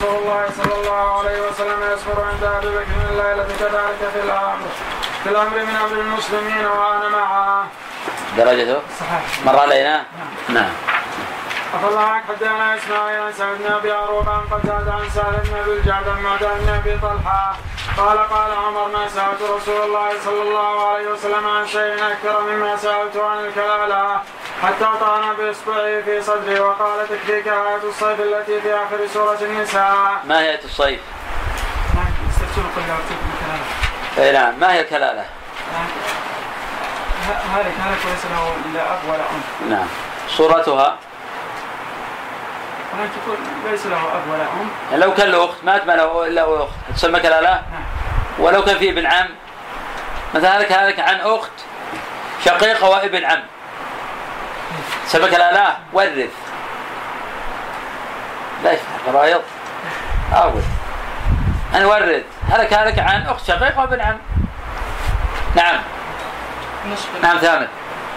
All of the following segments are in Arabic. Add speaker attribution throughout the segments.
Speaker 1: رسول الله صلى الله عليه وسلم يصبر عند أبي بكر الليلة كذلك في الأمر من أمر المسلمين وأنا معه.
Speaker 2: درجته
Speaker 1: صحيح.
Speaker 2: مر علينا. نعم.
Speaker 1: أفضل عنك حدثنا إسماعيل عن سعد بن أبي عروبة عن قتادة عن سالم بن أبي الجعد عن معدان بن أبي طلحة قال عمر ما سألت رسول الله صلى الله عليه وسلم عن شيء أكثر مما سألته عن الكلالة حتى طعن بإصبعه في صدري وقال تكفيك آية الصيف التي في آخر سورة النساء.
Speaker 2: ما هي آية الصيف؟ نعم. ما هي الكلالة؟
Speaker 1: هذه كانت ليس له لا أب ولا أم.
Speaker 2: نعم. صورتها
Speaker 1: ليس له أب ولا أم.
Speaker 2: لو كان له أخت مات ما له إلا أخت تسمى كلالة. ولو كان فيه ابن عم مثلا هلك عن أخت شقيقة وابن عم سمى كلالة ورث. لا يفعل فرايض أول أنا ورث هلك عن أخت شقيقة وابن عم. نعم. نعم ثامن.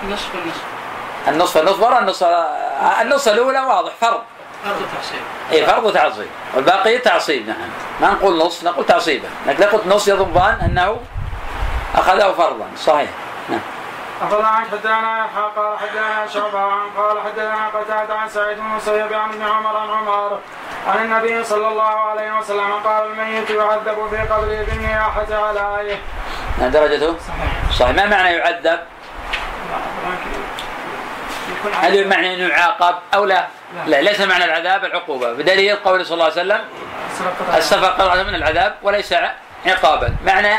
Speaker 2: النصف ورا النص الأولى واضح فرض
Speaker 1: تعصيب.
Speaker 2: اي فرض وتعصيب والباقي تعصيب. نعم ما نقول نص نقول تعصيبا لكن لو قلت نص يظن أنه أخذه فرضا. صحيح. نعم.
Speaker 1: أفضل عنك حدثنا قال حدثنا شعبة قال حدثنا قتادة عن سعيد بن المسيب عن ابن عمر عن عمر عن النبي صلى الله عليه وسلم قال الميت يعذب في قبره بالنياحة عليه.
Speaker 2: درجته صحيح. ما معنى يعذب؟ هل المعنى أنه يعاقب أو لا؟ لا ليس معنى العذاب العقوبة بدليل قول صلى الله عليه وسلم السفر من العذاب وليس عقابا. معنى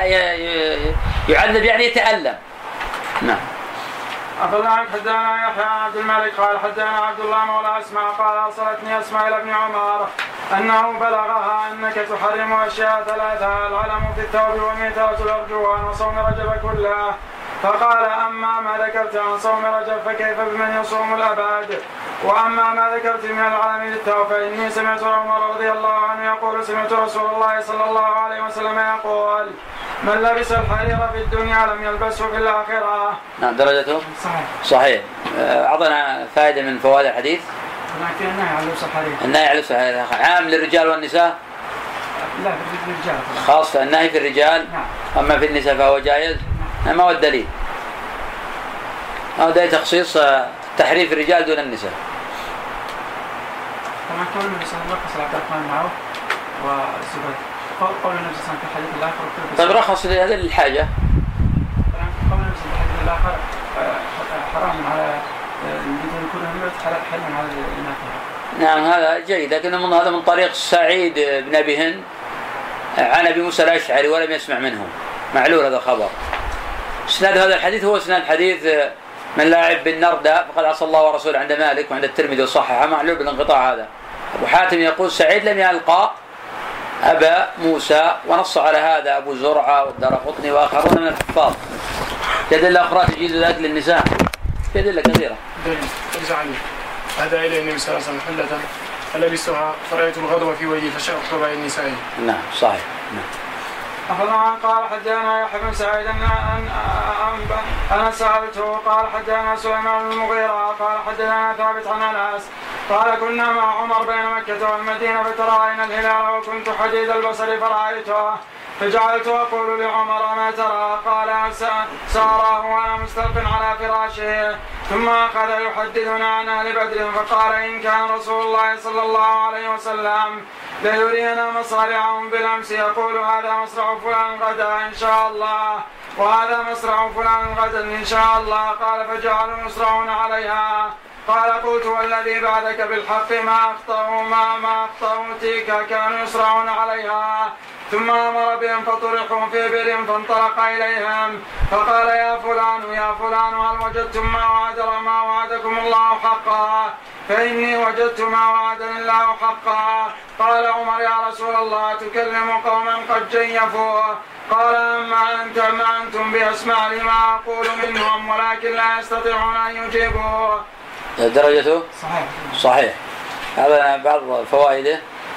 Speaker 2: يعذب يعني يتألم. نعم.
Speaker 1: أفضل عنك حدثنا يحيى عبد الملك قال حدثنا عبد الله مولى أسماء قال أرسلتني أسماء إلى ابن عمر أنه بلغها أنك تحرم أشياء ثلاثة العلم في الثوب وميتة الأرجوان وصوم رجب كله فقال أما ما ذكرت عن صوم رجب فكيف بمن يصوم الأبد وأما ما ذكرت من العلم للثوب فإني سمعت عمر رضي الله عنه يقول سمعت رسول الله صلى الله عليه وسلم يقول من لبس الحرير في الدنيا لم يلبسه في الآخرة.
Speaker 2: نعم. درجته صحيح. أعطنا فائدة من فوائد الحديث.
Speaker 1: لكن النهي عن لبس الحرير.
Speaker 2: النهي عن لبس الحرير عام للرجال والنساء؟
Speaker 1: لا في الرجال
Speaker 2: خاصة النهي في الرجال.
Speaker 1: نعم.
Speaker 2: أما في النساء فهو جائز. نعم. ما هو الدليل؟ هذا تخصيص تحريف الرجال دون النساء.
Speaker 1: طبعا قول النبي صلى الله عليه وسلم معه والزبير قول النبي صلى الله عليه وسلم في الحديث الآخر.
Speaker 2: طيب رخص هذا للحاجة.
Speaker 1: قول النبي صلى الله عليه وسلم في الحديث الآخر حرام على الذين يكونوا حرام على الإناث.
Speaker 2: نعم هذا جيد لكن هذا من طريق سعيد بن أبي هند عن أبي موسى الأشعري ولم يسمع منه معلول هذا الخبر. اسناد هذا الحديث هو اسناد حديث من لاعب بالنردة فقد عصى الله ورسوله عند مالك وعند الترمذي وصححه معلول بالانقطاع هذا. أبو حاتم يقول سعيد لم يلقى أبا موسى ونص على هذا أبو زرعة والدارقطني وآخرون من الحفاظ. يدل أخرى تجيز ذلك للنساء يدل كثيرة.
Speaker 1: هذا إلى النبي صلى الله عليه وسلم حلة فلبسها فرأيت الغضب في وجهي فشقت بين النساء.
Speaker 2: نعم صحيح. نعم.
Speaker 1: أخبرنا قال حدثنا يحيى بن سعيد أنا سألته قال حدثنا سليمان بن المغيرة قال حدثنا ثابت عن أنس قال كنا مع عمر بين مكة والمدينة فترأينا الهلال وكنت حديد البصر فرأيته فجعلت أقول لعمر ما ترى قال سأراه وأنا مستلق على فراشه ثم أخذ يحدثنا عن أهل بدر فقال إن كان رسول الله صلى الله عليه وسلم ليرينا مصارعهم بالأمس يقول هذا مصرع فلان غدا إن شاء الله وهذا مصرع فلان غدا إن شاء الله قال فجعلوا يسرعون عليها قال قلت والذي بعدك بالحق ما أخطأوا تيك كانوا يسرعون عليها ثم أمر بهم فطرحوا في بئر فانطلق إليهم فقال يا فلان هل وجدتم ما وعدكم الله حقا فإني وجدت ما وعدني الله حقا قال عمر يا رسول الله تكلم قوما قد جيفوا قال أما أنتم بأسماع لما أقول منهم ولكن لا يستطيعون أن يجيبوا.
Speaker 2: درجته صحيح. هذا بعض فوائده.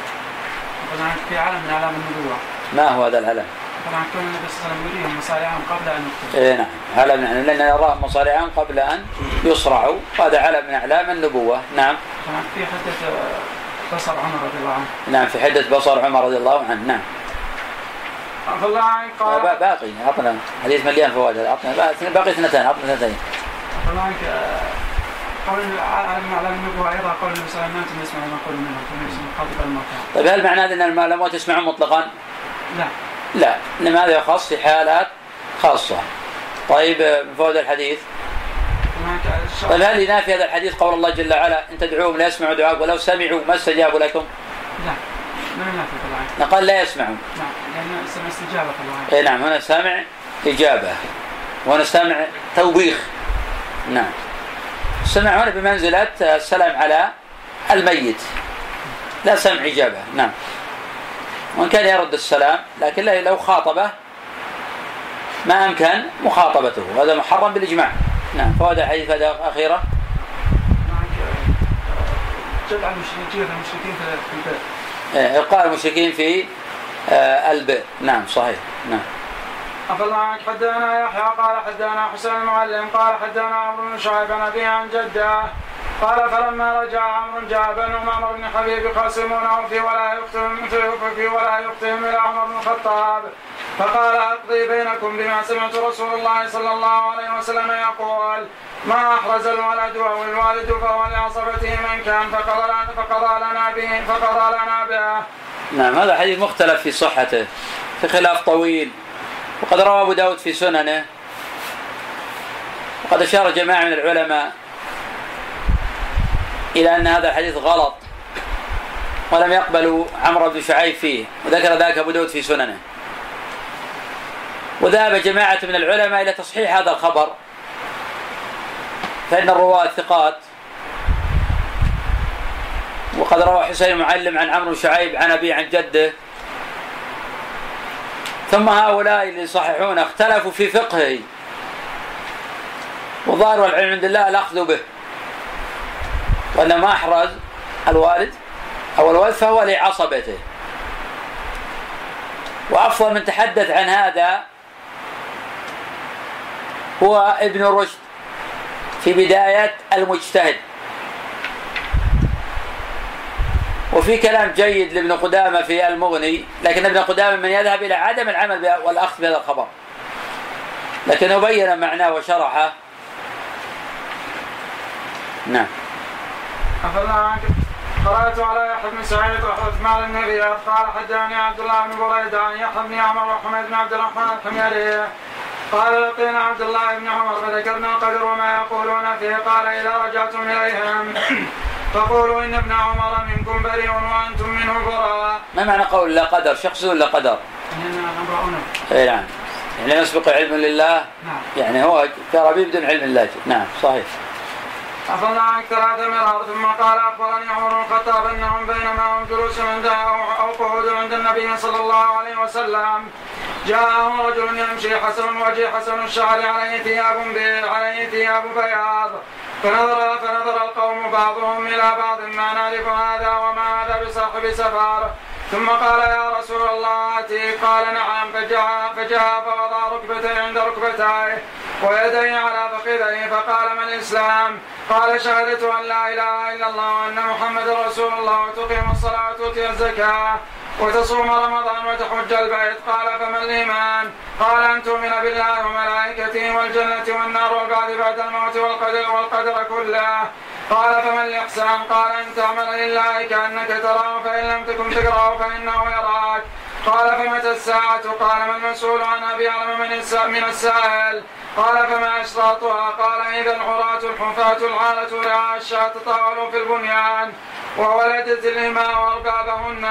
Speaker 1: في علم من علام النبوة.
Speaker 2: ما هو هذا العلم؟
Speaker 1: طبعا كل النبي صلى الله عليه وسلم يريهم مصارعهم قبل أن يقتلوا.
Speaker 2: نعم علم نحن لأن نراهم مصارعهم قبل أن يصرعوا وهذا علم من أعلام النبوة. نعم.
Speaker 1: طبعا في حدث بصر عمر رضي الله عنه.
Speaker 2: نعم في حدة بصر عمر رضي الله عنه. نعم.
Speaker 1: فالله عنك قال
Speaker 2: باقي عطنا حديث مليان فوائد، عطنا باقي اثنتين، عطنا اثنتين.
Speaker 1: فالله عنك قول على النبوة أيضا قول النبي صلى الله عليه وسلم نسمع ما قول منه خاطب الموتى.
Speaker 2: طيب هل معناه أن الأموات يسمعون مطلقا؟ لا، إنما هذا يخص في حالات خاصة. طيب من فوائد الحديث. طيب هل ينافي هذا الحديث قول الله جل وعلا إن تدعوهم لا يسمعوا دعاءكم ولو سمعوا ما استجابوا لكم؟
Speaker 1: لا ما ينافي طبعا.
Speaker 2: قال لا يسمعون.
Speaker 1: نعم لأن سمع استجابة طبعا.
Speaker 2: نعم هنا سامع إجابة وهنا سامع توبيخ. نعم. السمع هنا بمنزلة السلام على الميت لا سمع إجابة. نعم. وإن كان يرد السلام لكن لو خاطبه ما أمكن مخاطبته وهذا محرم بالإجماع. نعم. فوائد الحديث هذا أخيرة.
Speaker 1: جمع المشركين في
Speaker 2: البئر. إلقاء المشركين في البئر. نعم صحيح. نعم.
Speaker 1: أفالله عنك حدثنا يحيى قال حدثنا حسين المعلم قال حدثنا عمرو بن شعيب عن أبيه عن جده قال فلما رجع عمرو جاء بنو عمر بن حبيب يخاصمونه في ولايتهم إلى عمر بن الخطاب فقال أقضي بينكم بما سمعت رسول الله صلى الله عليه وسلم يقول ما أحرز الولد أو الوالد فهو لعصبته من كان فقضى لنا به.
Speaker 2: نعم هذا حديث مختلف في صحته في خلاف طويل، وقد روى أبو داود في سننه، وقد أشار جماعة من العلماء إلى أن هذا الحديث غلط ولم يقبلوا عمرو بن شعيب فيه، وذكر ذلك أبو داود في سننه. وذهب جماعة من العلماء إلى تصحيح هذا الخبر، فإن الرواة ثقات، وقد روى حسين المعلم عن عمرو بن شعيب عن أبيه عن جده. ثم هؤلاء اللي يصححون اختلفوا في فقهه، وظاهر العلم عند الله الأخذ به، وأن ما أحرز الوالد أو الولد فهو لعصبته. وأفضل من تحدث عن هذا هو ابن رشد في بداية المجتهد، وفي كلام جيد لابن قدامة في المغني، لكن ابن قدامة من يذهب إلى عدم العمل والأخذ بهذا الخبر، لكنه بين معناه وشرحه. نعم.
Speaker 1: قرأت على يحيى بن سعيد وعثمان بن غياث قال حدثني عبد الله بن بريدة عن يحيى بن عمر وحميد بن عبد الرحمن الحميري قال لقينا عبد الله بن عمر فذكرنا القدر وما يقولون فيه قال إذا رجعتم إليهم فقولوا إن ابن عمر منكم بريء وأنتم منه براء.
Speaker 2: ما معنى قول لا قدر؟ شخص ولا قدر؟ إيه نعم، يعني يسبق علم لله.
Speaker 1: نعم.
Speaker 2: يعني هو كربي بدون علم الله. نعم صحيح.
Speaker 1: أفضل عنك 3 مرار ثم قال أخبرني عمر بن الخطاب أنهم بينما هم جلوس أو قعود عند النبي صلى الله عليه وسلم جاءه رجل يمشي حسن الوجه حسن الشعر عليه ثياب بياض فنظر القوم بعضهم إلى بعض ما نعرف هذا وما هذا بصاحب سفر. ثم قال يا رسول الله آتي قال نعم فجاء فوضع ركبتيه عند ركبتيه ويديه على فخذيه فقال ما الإسلام؟ قال شهادة أن لا إله إلا الله وأن محمد رسول الله وتقيم الصلاة وتؤتي الزكاة وتصوم رمضان وتحج البيت. قال فما الإيمان؟ قال أن تؤمن بالله وملائكته والجنة والنار والبعث بعد الموت والقدر كله. قال فما الإحسان؟ قال أن تعمل لله كأنك تراه فإن لم تكن تكرهه فإنه يراك. قال فمتى الساعة؟ قال ما المسؤول عنها بأعلم من السائل. قال فما أشراطها؟ قال إذا العراة الحفاة العالة رعاء الشاة تطاولوا في البنيان وولدت الإماء وأربابهن.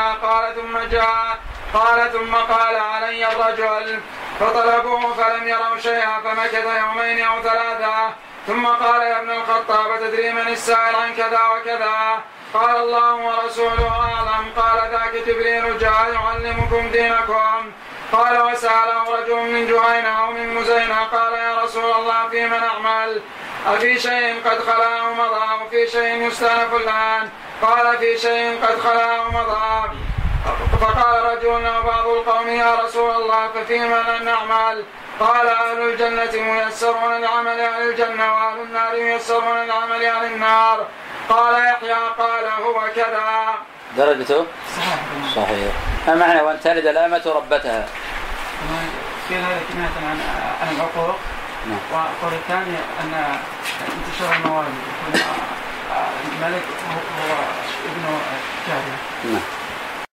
Speaker 1: قال ثم قال علي الرجل فطلبوه فلم يروا شيئا فمكث يومين أو 3 ثم قال يا ابن الخطاب تدري من السائل عن كذا وكذا؟ قال الله ورسوله أعلم. قال ذاك جبريل جاء يعلمكم دينكم. قال وسأله رجل من جهينة أو من مزينة قال يا رسول الله فيما نعمل؟ أفي شيء قد خلا أو مضى وفي شيء يستأنف الآن؟ قال في شيء قد خلا أو مضى. فقال رجل وبعض القوم يا رسول الله ففيما نعمل؟ قال أهل الجنة ميسرون لعمل أهل الجنة وأهل النار ميسرون لعمل أهل النار. قال يحيى قال هو كذا.
Speaker 2: درجته صحيح. ما معنى وأن تلد الأمة ربتها؟
Speaker 1: في هذا كناية عن العقوق. والقول الثاني أن انتشار الموالد يكون الملك هو ابن جارية.